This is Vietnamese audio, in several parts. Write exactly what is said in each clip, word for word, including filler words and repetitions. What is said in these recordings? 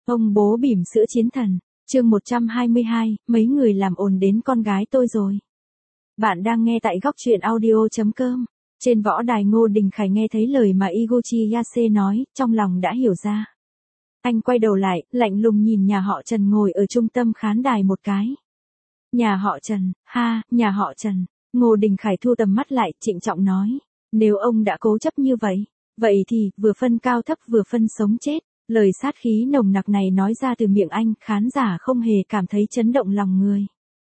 Ông bố bỉm sữa chiến thần, chương một trăm hai mươi hai, mấy người làm ồn đến con gái tôi rồi. Bạn đang nghe tại góc truyện audio chấm com. Trên võ đài Ngô Đình Khải nghe thấy lời mà Iguchi Yase nói, trong lòng đã hiểu ra. Anh quay đầu lại, lạnh lùng nhìn nhà họ Trần ngồi ở trung tâm khán đài một cái. Nhà họ Trần, ha, nhà họ Trần. Ngô Đình Khải thu tầm mắt lại, trịnh trọng nói. Nếu ông đã cố chấp như vậy, vậy thì, vừa phân cao thấp vừa phân sống chết. Lời sát khí nồng nặc này nói ra từ miệng anh, khán giả không hề cảm thấy chấn động lòng người.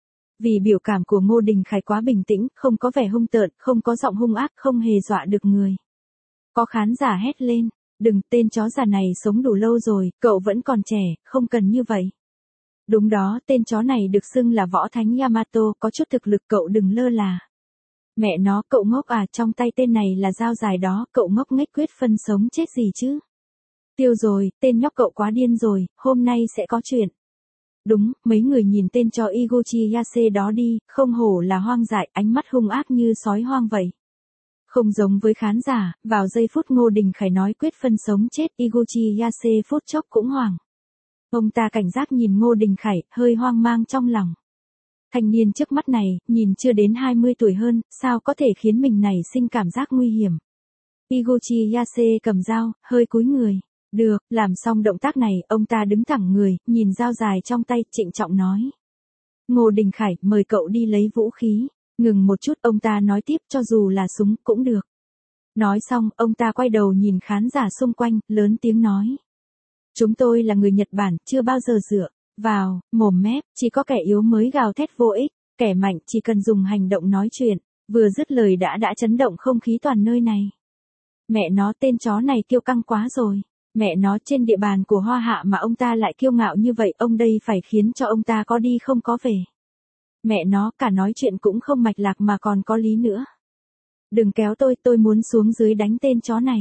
Vì biểu cảm của Ngô Đình Khải quá bình tĩnh, không có vẻ hung tợn, không có giọng hung ác, không hề dọa được người. Có khán giả hét lên, đừng, tên chó già này sống đủ lâu rồi, cậu vẫn còn trẻ, không cần như vậy. Đúng đó, tên chó này được xưng là võ thánh Yamato, có chút thực lực, cậu đừng lơ là. Mẹ nó, cậu ngốc à, trong tay tên này là dao dài đó, cậu ngốc nghếch quyết phân sống chết gì chứ. Tiêu rồi, tên nhóc cậu quá điên rồi, hôm nay sẽ có chuyện. Đúng, mấy người nhìn tên chó Iguchi Yase đó đi, không hổ là hoang dại, ánh mắt hung ác như sói hoang vậy. Không giống với khán giả, vào giây phút Ngô Đình Khải nói quyết phân sống chết, Iguchi Yase phút chốc cũng hoảng. Ông ta cảnh giác nhìn Ngô Đình Khải, hơi hoang mang trong lòng. Thanh niên trước mắt này, nhìn chưa đến hai mươi tuổi hơn, sao có thể khiến mình nảy sinh cảm giác nguy hiểm. Iguchi Yase cầm dao, hơi cúi người. Được, làm xong động tác này, ông ta đứng thẳng người, nhìn dao dài trong tay, trịnh trọng nói. Ngô Đình Khải, mời cậu đi lấy vũ khí. Ngừng một chút, ông ta nói tiếp, cho dù là súng, cũng được. Nói xong, ông ta quay đầu nhìn khán giả xung quanh, lớn tiếng nói. Chúng tôi là người Nhật Bản, chưa bao giờ dựa vào mồm mép, chỉ có kẻ yếu mới gào thét vô ích, kẻ mạnh chỉ cần dùng hành động nói chuyện. Vừa dứt lời đã đã chấn động không khí toàn nơi này. Mẹ nó, tên chó này kiêu căng quá rồi. Mẹ nó, trên địa bàn của Hoa Hạ mà ông ta lại kiêu ngạo như vậy, ông đây phải khiến cho ông ta có đi không có về. Mẹ nó, cả nói chuyện cũng không mạch lạc mà còn có lý nữa. Đừng kéo tôi, tôi muốn xuống dưới đánh tên chó này.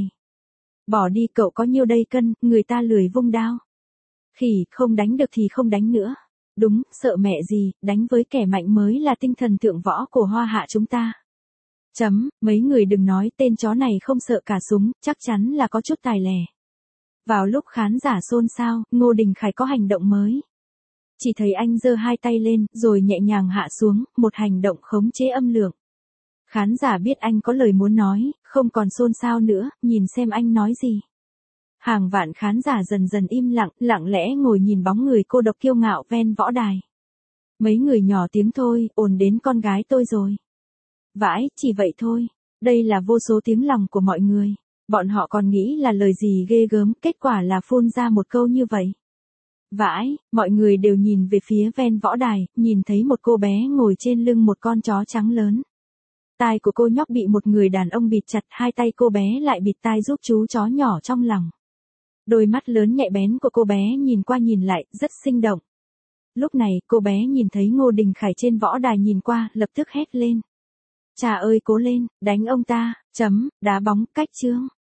Bỏ đi, cậu có nhiêu đây cân, người ta lười vung đao. Khỉ, không đánh được thì không đánh nữa. Đúng, sợ mẹ gì, đánh với kẻ mạnh mới là tinh thần thượng võ của Hoa Hạ chúng ta. Chấm, mấy người đừng nói, tên chó này không sợ cả súng, chắc chắn là có chút tài lẻ. Vào lúc khán giả xôn xao, Ngô Đình Khải có hành động mới. Chỉ thấy anh giơ hai tay lên, rồi nhẹ nhàng hạ xuống, một hành động khống chế âm lượng. Khán giả biết anh có lời muốn nói, không còn xôn xao nữa, nhìn xem anh nói gì. Hàng vạn khán giả dần dần im lặng, lặng lẽ ngồi nhìn bóng người cô độc kiêu ngạo ven võ đài. Mấy người nhỏ tiếng thôi, ồn đến con gái tôi rồi. Vãi, chỉ vậy thôi. Đây là vô số tiếng lòng của mọi người. Bọn họ còn nghĩ là lời gì ghê gớm, kết quả là phun ra một câu như vậy. Vãi, mọi người đều nhìn về phía ven võ đài, nhìn thấy một cô bé ngồi trên lưng một con chó trắng lớn. Tai của cô nhóc bị một người đàn ông bịt chặt, hai tay cô bé lại bịt tai giúp chú chó nhỏ trong lòng. Đôi mắt lớn nhạy bén của cô bé nhìn qua nhìn lại, rất sinh động. Lúc này, cô bé nhìn thấy Ngô Đình Khải trên võ đài nhìn qua, lập tức hét lên. Chà ơi cố lên, đánh ông ta, chấm, đá bóng, cách chương.